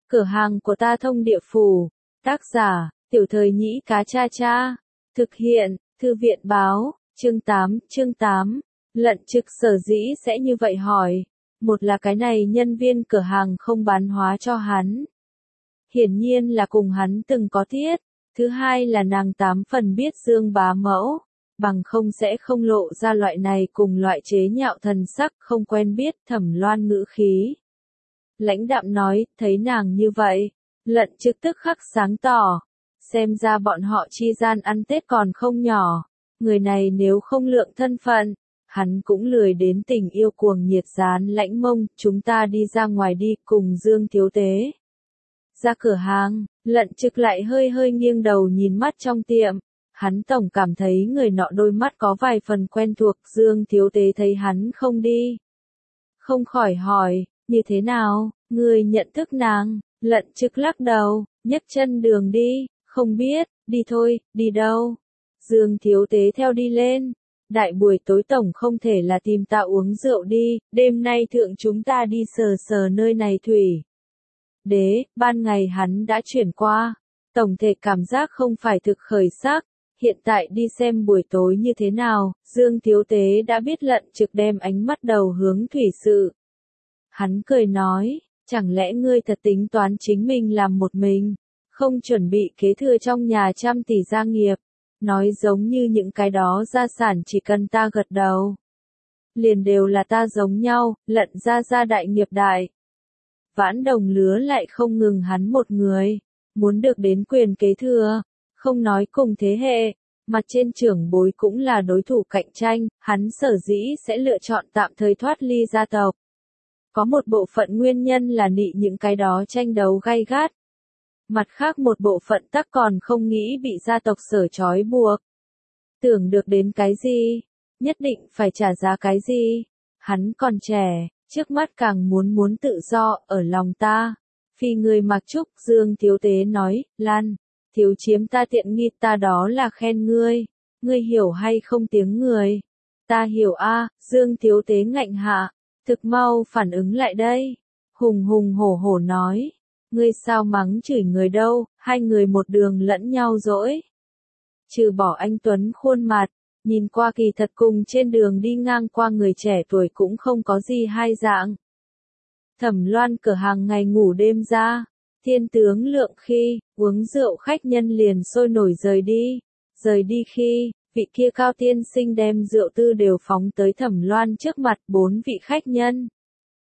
Cửa hàng của ta thông địa phủ. Tác giả, Tiểu Thời Nhĩ Cá Cha Cha. Thực hiện, Thư viện báo, chương 8. Lận Trực sở dĩ sẽ như vậy hỏi. Một là cái này nhân viên cửa hàng không bán hóa cho hắn. Hiển nhiên là cùng hắn từng có thiết. Thứ hai là nàng 8 phần biết Dương Bá Mẫu. Bằng không sẽ không lộ ra loại này cùng loại chế nhạo thần sắc không quen biết Thẩm Loan ngữ khí. Lãnh đạm nói, thấy nàng như vậy, Lận Trực tức khắc sáng tỏ. Xem ra bọn họ chi gian ăn Tết còn không nhỏ. Người này nếu không lượng thân phận, hắn cũng lười đến tình yêu cuồng nhiệt dán lãnh mông, chúng ta đi ra ngoài đi cùng Dương thiếu tế. Ra cửa hàng, Lận Trực lại hơi nghiêng đầu nhìn mắt trong tiệm. Hắn tổng cảm thấy người nọ đôi mắt có vài phần quen thuộc, Dương thiếu tế thấy hắn không đi. Không khỏi hỏi, như thế nào, người nhận thức nàng? Lận Trực lắc đầu, nhấc chân đường đi, không biết, đi thôi, đi đâu? Dương thiếu tế theo đi lên. Đại buổi tối tổng không thể là tìm ta uống rượu đi, đêm nay thượng chúng ta đi sờ nơi này thủy. Đế, ban ngày hắn đã chuyển qua, tổng thể cảm giác không phải thực khởi sắc, hiện tại đi xem buổi tối như thế nào, Dương thiếu tế đã biết Lận Trực đem ánh mắt đầu hướng thủy sự. Hắn cười nói, chẳng lẽ ngươi thật tính toán chính mình làm một mình, không chuẩn bị kế thừa trong nhà trăm tỷ gia nghiệp, nói giống như những cái đó gia sản chỉ cần ta gật đầu. Liền đều là ta giống nhau, Lận gia đại nghiệp đại. Vãn đồng lứa lại không ngừng hắn một người, muốn được đến quyền kế thừa, không nói cùng thế hệ, mặt trên trưởng bối cũng là đối thủ cạnh tranh, hắn sở dĩ sẽ lựa chọn tạm thời thoát ly gia tộc. Có một bộ phận nguyên nhân là nị những cái đó tranh đấu gay gắt. Mặt khác một bộ phận tắc còn không nghĩ bị gia tộc sở trói buộc. Tưởng được đến cái gì, nhất định phải trả giá cái gì. Hắn còn trẻ, trước mắt càng muốn tự do ở lòng ta. Phi người mặc trúc, Dương thiếu tế nói, Lan, thiếu chiếm ta tiện nghi ta đó là khen ngươi. Ngươi hiểu hay không tiếng người? Ta hiểu a. Dương thiếu tế ngạnh hạ, thực mau phản ứng lại đây. Hùng hổ nói. Ngươi sao mắng chửi người đâu, hai người một đường lẫn nhau dỗi. Trừ bỏ anh Tuấn khuôn mặt, nhìn qua kỳ thật cùng trên đường đi ngang qua người trẻ tuổi cũng không có gì hai dạng. Thẩm Loan cửa hàng ngày ngủ đêm ra, thiên tướng lượng khi, uống rượu khách nhân liền sôi nổi rời đi. Rời đi khi, vị kia cao tiên sinh đem rượu tư đều phóng tới Thẩm Loan trước mặt 4 vị khách nhân.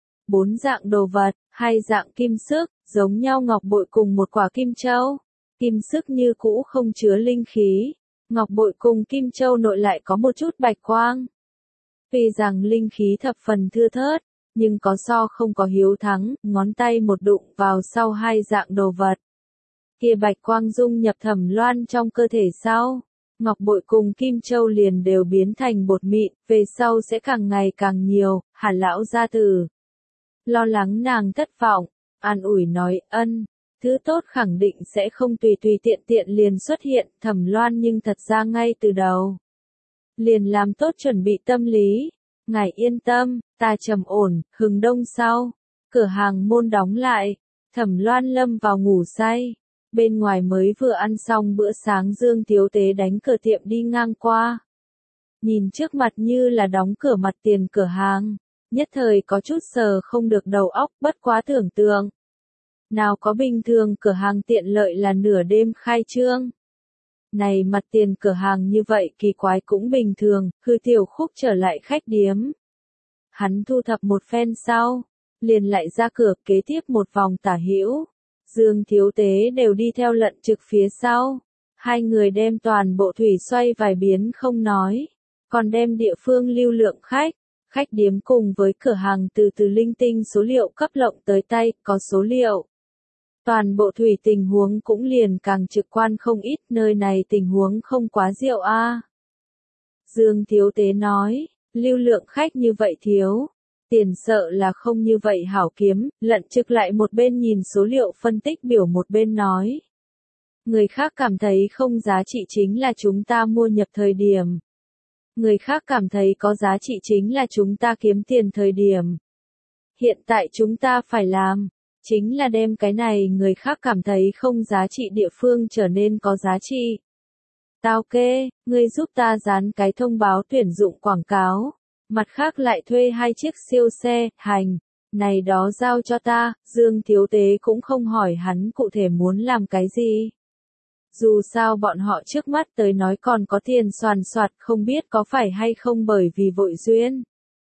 4 dạng đồ vật, 2 dạng kim sức, giống nhau ngọc bội cùng một quả kim châu. Kim sức như cũ không chứa linh khí, ngọc bội cùng kim châu nội lại có một chút bạch quang. Vì rằng linh khí thập phần thưa thớt, nhưng có so không có hiếu thắng, ngón tay một đụng vào sau 2 dạng đồ vật. Kia bạch quang dung nhập Thẩm Loan trong cơ thể sau, ngọc bội cùng kim châu liền đều biến thành bột mịn, về sau sẽ càng ngày càng nhiều, Hàn lão gia tử lo lắng nàng thất vọng, an ủi nói, ân, thứ tốt khẳng định sẽ không tùy tiện liền xuất hiện, Thẩm Loan nhưng thật ra ngay từ đầu liền làm tốt chuẩn bị tâm lý. Ngài yên tâm, ta trầm ổn. Hừng đông sau, cửa hàng môn đóng lại, Thẩm Loan lâm vào ngủ say. Bên ngoài mới vừa ăn xong bữa sáng, Dương thiếu tế đánh cửa tiệm đi ngang qua. Nhìn trước mặt như là đóng cửa mặt tiền cửa hàng, nhất thời có chút sờ không được đầu óc, bất quá tưởng tượng. Nào có bình thường cửa hàng tiện lợi là nửa đêm khai trương. Này mặt tiền cửa hàng như vậy kỳ quái cũng bình thường, Hư Tiểu Khúc trở lại khách điếm. Hắn thu thập một phen sau, liền lại ra cửa kế tiếp một vòng tả hữu. Dương thiếu tế đều đi theo Lận Trực phía sau. Hai người đem toàn bộ thủy xoay vài biến không nói, còn đem địa phương lưu lượng khách điếm cùng với cửa hàng từ linh tinh số liệu cấp lộng tới tay, có số liệu. Toàn bộ thủy tình huống cũng liền càng trực quan không ít, nơi này tình huống không quá diệu a. Dương thiếu tế nói, lưu lượng khách như vậy thiếu, tiền sợ là không như vậy hảo kiếm. Lận Trực lại một bên nhìn số liệu phân tích biểu một bên nói. Người khác cảm thấy không giá trị chính là chúng ta mua nhập thời điểm. Người khác cảm thấy có giá trị chính là chúng ta kiếm tiền thời điểm. Hiện tại chúng ta phải làm, chính là đem cái này người khác cảm thấy không giá trị địa phương trở nên có giá trị. Tao kê, ngươi giúp ta dán cái thông báo tuyển dụng quảng cáo, mặt khác lại thuê 2 chiếc siêu xe, hành, này đó giao cho ta, Dương Thiếu Tế cũng không hỏi hắn cụ thể muốn làm cái gì. Dù sao bọn họ trước mắt tới nói còn có tiền soàn soạt không biết có phải hay không bởi vì vội duyên.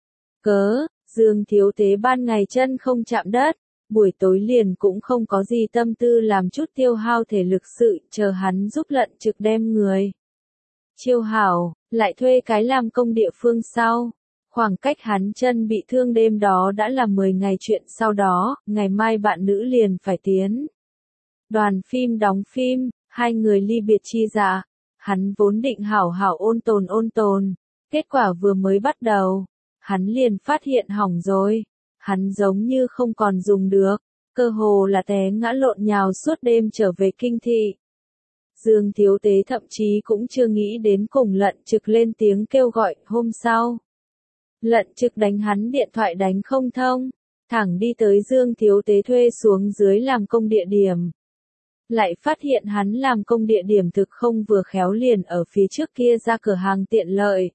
Cớ, Dương Thiếu Tế ban ngày chân không chạm đất, buổi tối liền cũng không có gì tâm tư làm chút tiêu hao thể lực sự, chờ hắn giúp Lận Trực đem người chiêu hảo, lại thuê cái làm công địa phương sau. Khoảng cách hắn chân bị thương đêm đó đã là 10 ngày chuyện sau đó, ngày mai bạn nữ liền phải tiến đoàn phim đóng phim, hai người ly biệt chi dạ. Hắn vốn định hảo hảo ôn tồn, kết quả vừa mới bắt đầu, hắn liền phát hiện hỏng rồi. Hắn giống như không còn dùng được, cơ hồ là té ngã lộn nhào suốt đêm trở về kinh thị. Dương Thiếu Tế thậm chí cũng chưa nghĩ đến cùng Lận Trực lên tiếng kêu gọi, hôm sau. Lận Trực đánh hắn điện thoại đánh không thông, thẳng đi tới Dương Thiếu Tế thuê xuống dưới làm công địa điểm. Lại phát hiện hắn làm công địa điểm thực không vừa khéo liền ở phía trước kia ra cửa hàng tiện lợi.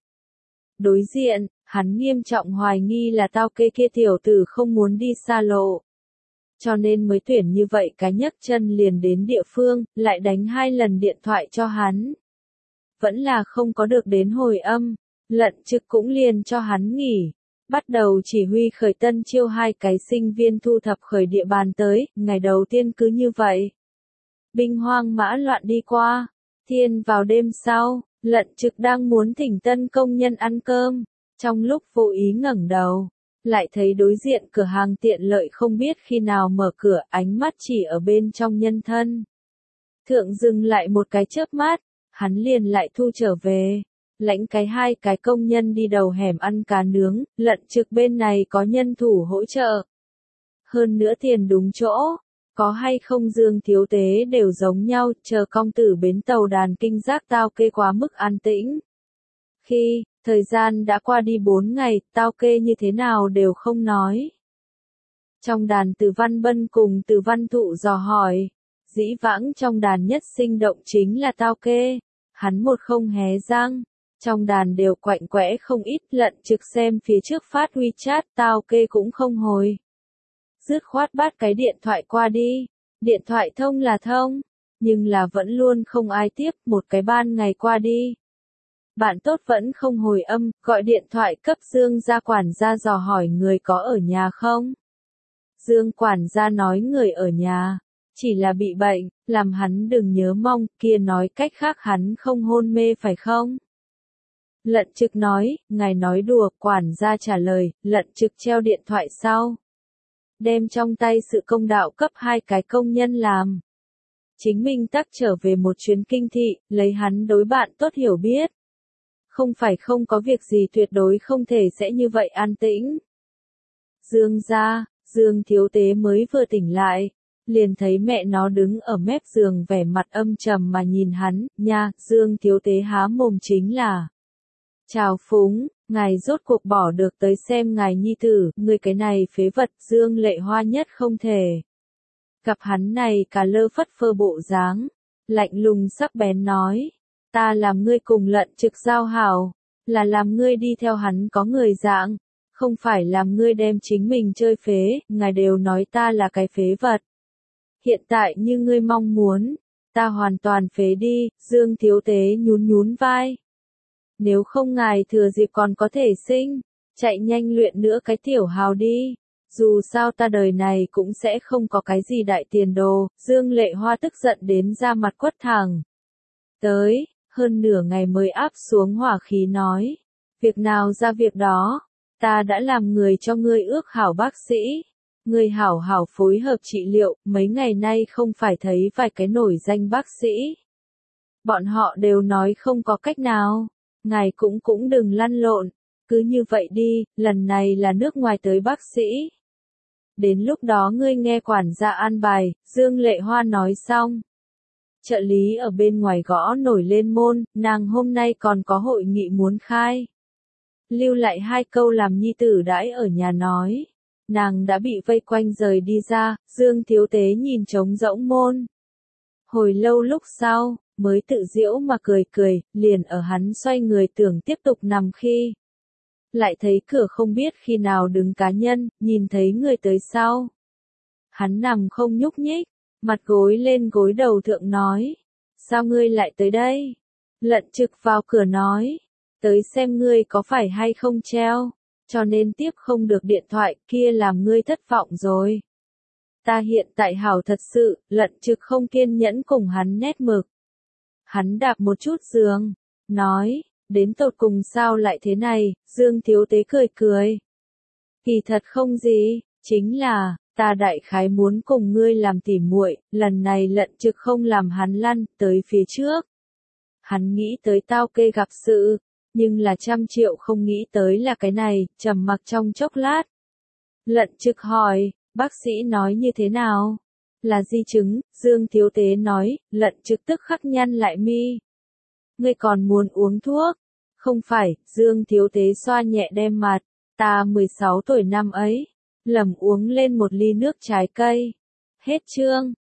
Đối diện, hắn nghiêm trọng hoài nghi là tao kê kia tiểu tử không muốn đi xa lộ. Cho nên mới tuyển như vậy cái nhấc chân liền đến địa phương, lại đánh 2 lần điện thoại cho hắn. Vẫn là không có được đến hồi âm, Lận Trực cũng liền cho hắn nghỉ. Bắt đầu chỉ huy khởi tân chiêu 2 cái sinh viên thu thập khởi địa bàn tới, ngày đầu tiên cứ như vậy. Binh hoang mã loạn đi qua, thiên vào đêm sau, Lận Trực đang muốn thỉnh tân công nhân ăn cơm, trong lúc vô ý ngẩng đầu, lại thấy đối diện cửa hàng tiện lợi không biết khi nào mở cửa, ánh mắt chỉ ở bên trong nhân thân. Thượng dừng lại một cái chớp mắt, hắn liền lại thu trở về, lãnh cái 2 cái công nhân đi đầu hẻm ăn cá nướng, Lận Trực bên này có nhân thủ hỗ trợ. Hơn nữa tiền đúng chỗ. Có hay không Dương Thiếu Tế đều giống nhau, chờ công tử bến tàu đàn kinh giác tao kê quá mức an tĩnh. Khi, thời gian đã qua đi 4 ngày, tao kê như thế nào đều không nói. Trong đàn Từ Văn Bân cùng Từ Văn Thụ dò hỏi, dĩ vãng trong đàn nhất sinh động chính là tao kê, hắn một không hé răng, trong đàn đều quạnh quẽ không ít. Lận Trực xem phía trước phát WeChat tao kê cũng không hồi. Dứt khoát bắt cái điện thoại qua đi, điện thoại thông là thông, nhưng là vẫn luôn không ai tiếp, một cái ban ngày qua đi. Bạn tốt vẫn không hồi âm, gọi điện thoại cấp Dương gia quản gia dò hỏi người có ở nhà không. Dương quản gia nói người ở nhà, chỉ là bị bệnh, làm hắn đừng nhớ mong, kia nói cách khác hắn không hôn mê phải không? Lận Trực nói, ngài nói đùa, quản gia trả lời, Lận Trực treo điện thoại sau. Đem trong tay sự công đạo cấp 2 cái công nhân làm. Chính mình tắc trở về một chuyến kinh thị, lấy hắn đối bạn tốt hiểu biết. Không phải không có việc gì tuyệt đối không thể sẽ như vậy an tĩnh. Dương gia, Dương Thiếu Tế mới vừa tỉnh lại, liền thấy mẹ nó đứng ở mép giường vẻ mặt âm trầm mà nhìn hắn, nha, Dương Thiếu Tế há mồm chính là. Chào phúng, ngài rốt cuộc bỏ được tới xem ngài nhi tử, người cái này phế vật. Dương Lệ Hoa nhất không thể. Gặp hắn này cả lơ phất phơ bộ dáng, lạnh lùng sắc bén nói, ta làm ngươi cùng Lận Trực giao hảo, là làm ngươi đi theo hắn có người dạng, không phải làm ngươi đem chính mình chơi phế, ngài đều nói ta là cái phế vật. Hiện tại như ngươi mong muốn, ta hoàn toàn phế đi. Dương Thiếu Tế nhún vai. Nếu không ngài thừa dịp còn có thể sinh, chạy nhanh luyện nữa cái tiểu hào đi. Dù sao ta đời này cũng sẽ không có cái gì đại tiền đồ. Dương Lệ Hoa tức giận đến ra mặt quất thẳng. Tới, hơn nửa ngày mới áp xuống hỏa khí nói. Việc nào ra việc đó, ta đã làm người cho ngươi ước hảo bác sĩ. Ngươi hảo hảo phối hợp trị liệu, mấy ngày nay không phải thấy vài cái nổi danh bác sĩ. Bọn họ đều nói không có cách nào. Ngài cũng đừng lăn lộn, cứ như vậy đi, lần này là nước ngoài tới bác sĩ. Đến lúc đó ngươi nghe quản gia an bài, Dương Lệ Hoa nói xong. Trợ lý ở bên ngoài gõ nổi lên môn, nàng hôm nay còn có hội nghị muốn khai. Lưu lại 2 câu làm nhi tử đãi ở nhà nói. nàng đã bị vây quanh rời đi ra, Dương Thiếu Tế nhìn trống rỗng môn. Hồi lâu lúc sau, mới tự giễu mà cười cười, liền ở hắn xoay người tưởng tiếp tục nằm khi. Lại thấy cửa không biết khi nào đứng cá nhân, nhìn thấy người tới sau. Hắn nằm không nhúc nhích, mặt gối lên gối đầu thượng nói. Sao ngươi lại tới đây? Lận Trực vào cửa nói. Tới xem ngươi có phải hay không treo, cho nên tiếp không được điện thoại kia làm ngươi thất vọng rồi. Ta hiện tại hảo thật sự, Lận Trực không kiên nhẫn cùng hắn nét mực. Hắn đạp một chút giường, nói, đến tột cùng sao lại thế này, Dương Thiếu Tế cười cười. Kỳ thật không gì, chính là, ta đại khái muốn cùng ngươi làm tỉ muội, lần này Lận Trực không làm hắn lăn, tới phía trước. Hắn nghĩ tới tao kê gặp sự, nhưng là 100 triệu không nghĩ tới là cái này, trầm mặc trong chốc lát. Lận Trực hỏi, bác sĩ nói như thế nào? Là di chứng, Dương Thiếu Tế nói, Lận Trực tức khắc nhăn lại mi. Ngươi còn muốn uống thuốc? Không phải, Dương Thiếu Tế xoa nhẹ đem mặt, ta 16 tuổi năm ấy, lầm uống lên một ly nước trái cây. Hết chương.